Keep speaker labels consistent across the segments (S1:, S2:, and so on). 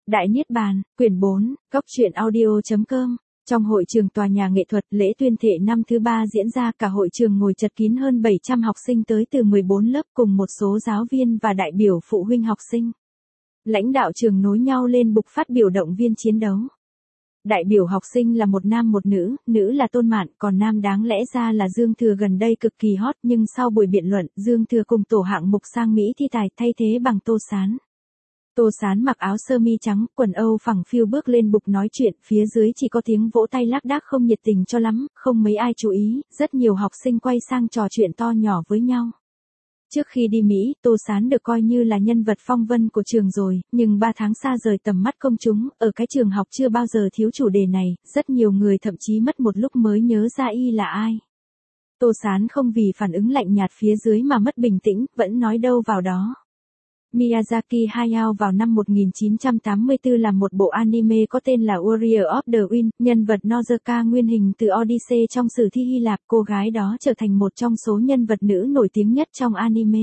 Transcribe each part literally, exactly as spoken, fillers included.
S1: Đại Niết Bàn, quyển bốn, góc truyện audio chấm com. Trong hội trường tòa nhà nghệ thuật, lễ tuyên thệ năm thứ ba diễn ra, cả hội trường ngồi chật kín hơn bảy trăm học sinh tới từ mười bốn lớp cùng một số giáo viên và đại biểu phụ huynh học sinh. Lãnh đạo trường nối nhau lên bục phát biểu động viên chiến đấu. Đại biểu học sinh là một nam một nữ, nữ là Tôn Mạn, còn nam đáng lẽ ra là Dương Thừa, gần đây cực kỳ hot, nhưng sau buổi biện luận, Dương Thừa cùng tổ hạng mục sang Mỹ thi tài, thay thế bằng Tô Sán. Tô Sán mặc áo sơ mi trắng, quần âu phẳng phiu bước lên bục nói chuyện, phía dưới chỉ có tiếng vỗ tay lác đác không nhiệt tình cho lắm, không mấy ai chú ý, rất nhiều học sinh quay sang trò chuyện to nhỏ với nhau. Trước khi đi Mỹ, Tô Sán được coi như là nhân vật phong vân của trường rồi, nhưng ba tháng xa rời tầm mắt công chúng, ở cái trường học chưa bao giờ thiếu chủ đề này, rất nhiều người thậm chí mất một lúc mới nhớ ra y là ai. Tô Sán không vì phản ứng lạnh nhạt phía dưới mà mất bình tĩnh, vẫn nói đâu vào đó. Miyazaki Hayao vào năm một nghìn chín trăm tám mươi tư làm một bộ anime có tên là Warrior of the Wind, nhân vật Nozuka nguyên hình từ Odyssey trong sử thi Hy Lạp, cô gái đó trở thành một trong số nhân vật nữ nổi tiếng nhất trong anime.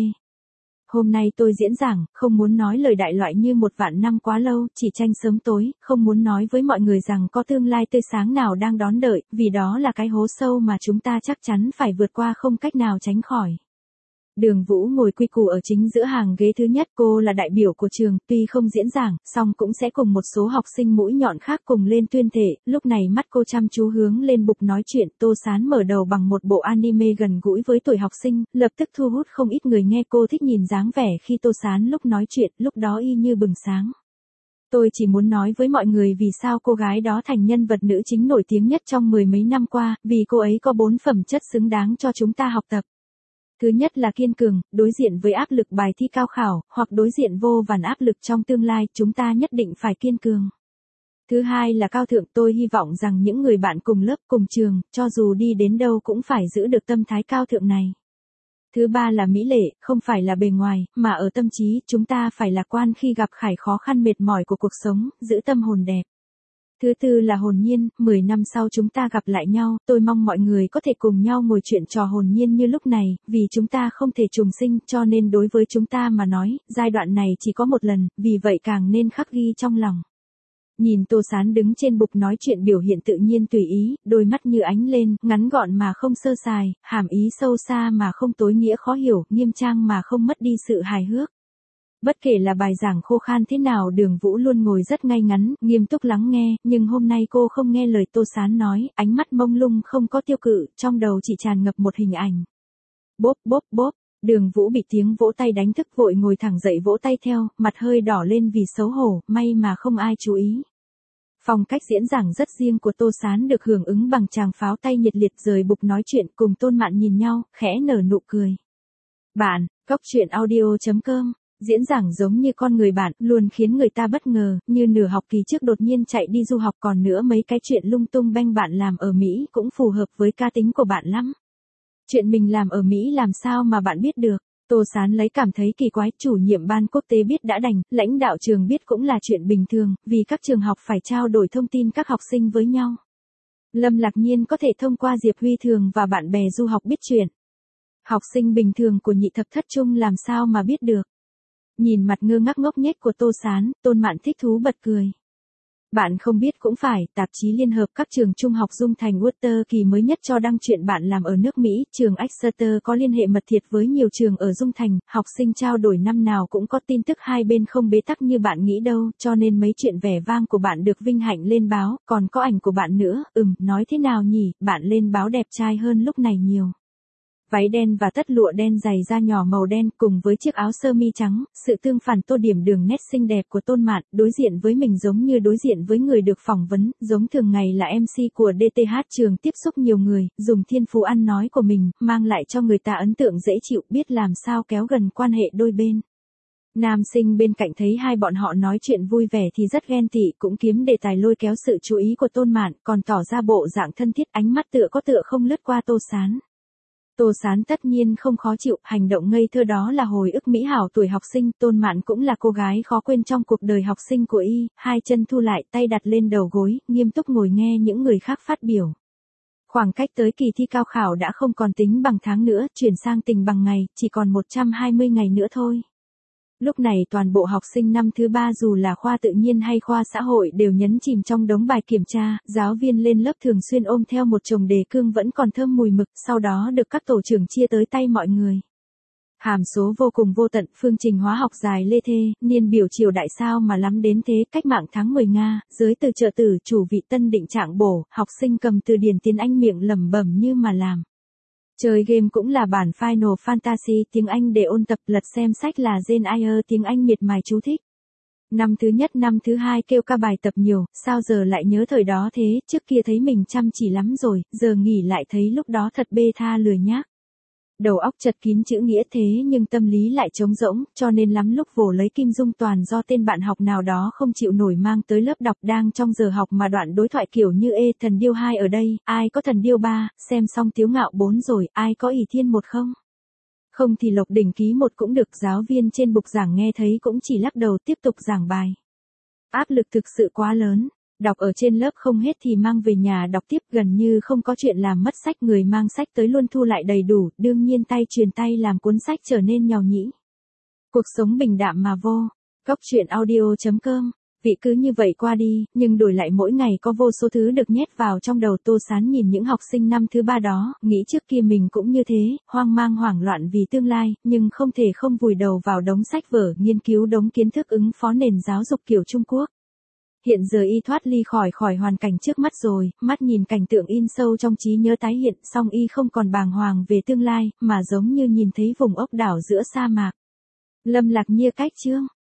S1: Hôm nay tôi diễn giảng, không muốn nói lời đại loại như một vạn năm quá lâu, chỉ tranh sớm tối, không muốn nói với mọi người rằng có tương lai tươi sáng nào đang đón đợi, vì đó là cái hố sâu mà chúng ta chắc chắn phải vượt qua không cách nào tránh khỏi. Đường Vũ ngồi quy củ ở chính giữa hàng ghế thứ nhất, cô là đại biểu của trường, tuy không diễn giảng, song cũng sẽ cùng một số học sinh mũi nhọn khác cùng lên tuyên thệ, lúc này mắt cô chăm chú hướng lên bục nói chuyện. Tô Sán mở đầu bằng một bộ anime gần gũi với tuổi học sinh, lập tức thu hút không ít người nghe. Cô thích nhìn dáng vẻ khi Tô Sán lúc nói chuyện, lúc đó y như bừng sáng. Tôi chỉ muốn nói với mọi người vì sao cô gái đó thành nhân vật nữ chính nổi tiếng nhất trong mười mấy năm qua, vì cô ấy có bốn phẩm chất xứng đáng cho chúng ta học tập. Thứ nhất là kiên cường, đối diện với áp lực bài thi cao khảo, hoặc đối diện vô vàn áp lực trong tương lai, chúng ta nhất định phải kiên cường. Thứ hai là cao thượng, tôi hy vọng rằng những người bạn cùng lớp, cùng trường, cho dù đi đến đâu cũng phải giữ được tâm thái cao thượng này. Thứ ba là mỹ lệ, không phải là bề ngoài, mà ở tâm trí, chúng ta phải lạc quan khi gặp khải khó khăn mệt mỏi của cuộc sống, giữ tâm hồn đẹp. Thứ tư là hồn nhiên, mười năm sau chúng ta gặp lại nhau, tôi mong mọi người có thể cùng nhau ngồi chuyện trò hồn nhiên như lúc này, vì chúng ta không thể trùng sinh, cho nên đối với chúng ta mà nói, giai đoạn này chỉ có một lần, vì vậy càng nên khắc ghi trong lòng. Nhìn Tô Sán đứng trên bục nói chuyện biểu hiện tự nhiên tùy ý, đôi mắt như ánh lên, ngắn gọn mà không sơ sài, hàm ý sâu xa mà không tối nghĩa khó hiểu, nghiêm trang mà không mất đi sự hài hước. Bất kể là bài giảng khô khan thế nào, Đường Vũ luôn ngồi rất ngay ngắn, nghiêm túc lắng nghe, nhưng hôm nay cô không nghe lời Tô Sán nói, ánh mắt mông lung không có tiêu cự, trong đầu chỉ tràn ngập một hình ảnh. Bốp bốp bốp, Đường Vũ bị tiếng vỗ tay đánh thức, vội ngồi thẳng dậy vỗ tay theo, mặt hơi đỏ lên vì xấu hổ, may mà không ai chú ý. Phong cách diễn giảng rất riêng của Tô Sán được hưởng ứng bằng tràng pháo tay nhiệt liệt, rời bục nói chuyện, cùng Tôn Mạn nhìn nhau, khẽ nở nụ cười. Bạn, góc truyện audio chấm com. Diễn giảng giống như con người bạn, luôn khiến người ta bất ngờ, như nửa học kỳ trước đột nhiên chạy đi du học, còn nữa mấy cái chuyện lung tung beng bạn làm ở Mỹ cũng phù hợp với cá tính của bạn lắm. Chuyện mình làm ở Mỹ làm sao mà bạn biết được? Tô Sán lấy cảm thấy kỳ quái, chủ nhiệm ban quốc tế biết đã đành, lãnh đạo trường biết cũng là chuyện bình thường, vì các trường học phải trao đổi thông tin các học sinh với nhau. Lâm Lạc Nhiên có thể thông qua Diệp Huy Thường và bạn bè du học biết chuyện. Học sinh bình thường của nhị thập thất trung làm sao mà biết được? Nhìn mặt ngơ ngác ngốc nghếch của Tô Sán, Tôn Mạn thích thú bật cười. Bạn không biết cũng phải, tạp chí Liên hợp các trường trung học Dung Thành Water kỳ mới nhất cho đăng chuyện bạn làm ở nước Mỹ, trường Exeter có liên hệ mật thiết với nhiều trường ở Dung Thành, học sinh trao đổi năm nào cũng có tin tức, hai bên không bế tắc như bạn nghĩ đâu, cho nên mấy chuyện vẻ vang của bạn được vinh hạnh lên báo, còn có ảnh của bạn nữa, ừm, nói thế nào nhỉ, bạn lên báo đẹp trai hơn lúc này nhiều. Váy đen và tất lụa đen, giày da nhỏ màu đen cùng với chiếc áo sơ mi trắng, sự tương phản tô điểm đường nét xinh đẹp của Tôn Mạn, đối diện với mình giống như đối diện với người được phỏng vấn, giống thường ngày là em xê của đê tê hát trường, tiếp xúc nhiều người, dùng thiên phú ăn nói của mình, mang lại cho người ta ấn tượng dễ chịu, biết làm sao kéo gần quan hệ đôi bên. Nam sinh bên cạnh thấy hai bọn họ nói chuyện vui vẻ thì rất ghen tị, cũng kiếm đề tài lôi kéo sự chú ý của Tôn Mạn, còn tỏ ra bộ dạng thân thiết, ánh mắt tựa có tựa không lướt qua Tô Sán. Tô Sán tất nhiên không khó chịu, hành động ngây thơ đó là hồi ức mỹ hảo tuổi học sinh, Tôn Mạn cũng là cô gái khó quên trong cuộc đời học sinh của y, hai chân thu lại, tay đặt lên đầu gối, nghiêm túc ngồi nghe những người khác phát biểu. Khoảng cách tới kỳ thi cao khảo đã không còn tính bằng tháng nữa, chuyển sang tình bằng ngày, chỉ còn một trăm hai mươi ngày nữa thôi. Lúc này toàn bộ học sinh năm thứ ba dù là khoa tự nhiên hay khoa xã hội đều nhấn chìm trong đống bài kiểm tra, giáo viên lên lớp thường xuyên ôm theo một chồng đề cương vẫn còn thơm mùi mực, sau đó được các tổ trưởng chia tới tay mọi người. Hàm số vô cùng vô tận, phương trình hóa học dài lê thê, niên biểu triều đại sao mà lắm đến thế, cách mạng tháng mười Nga, giới từ trợ tử, chủ vị tân định trạng bổ, học sinh cầm từ điển tiếng Anh miệng lẩm bẩm như mà làm. Chơi game cũng là bản Final Fantasy tiếng Anh để ôn tập, lật xem sách là Jane Eyre tiếng Anh miệt mài chú thích. Năm thứ nhất năm thứ hai kêu ca bài tập nhiều, sao giờ lại nhớ thời đó thế, trước kia thấy mình chăm chỉ lắm rồi, giờ nghỉ lại thấy lúc đó thật bê tha lười nhác. Đầu óc chật kín chữ nghĩa thế nhưng tâm lý lại trống rỗng, cho nên lắm lúc vồ lấy Kim Dung toàn do tên bạn học nào đó không chịu nổi mang tới lớp đọc, đang trong giờ học mà đoạn đối thoại kiểu như ê thần điêu hai ở đây, ai có thần điêu ba, xem xong Tiếu Ngạo bốn rồi, ai có ỷ thiên một không? Không thì Lộc Đỉnh ký một cũng được, giáo viên trên bục giảng nghe thấy cũng chỉ lắc đầu tiếp tục giảng bài. Áp lực thực sự quá lớn. Đọc ở trên lớp không hết thì mang về nhà đọc tiếp, gần như không có chuyện làm mất sách, người mang sách tới luôn thu lại đầy đủ, đương nhiên tay truyền tay làm cuốn sách trở nên nhàu nhĩ. Cuộc sống bình đạm mà vô. Góc truyện audio chấm com. Vị cứ như vậy qua đi, nhưng đổi lại mỗi ngày có vô số thứ được nhét vào trong đầu. Tô Sán nhìn những học sinh năm thứ ba đó, nghĩ trước kia mình cũng như thế, hoang mang hoảng loạn vì tương lai, nhưng không thể không vùi đầu vào đống sách vở, nghiên cứu đống kiến thức ứng phó nền giáo dục kiểu Trung Quốc. Hiện giờ y thoát ly khỏi khỏi hoàn cảnh trước mắt rồi, mắt nhìn cảnh tượng in sâu trong trí nhớ tái hiện, song y không còn bàng hoàng về tương lai, mà giống như nhìn thấy vùng ốc đảo giữa sa mạc. Lâm Lạc Nhiên cách chương.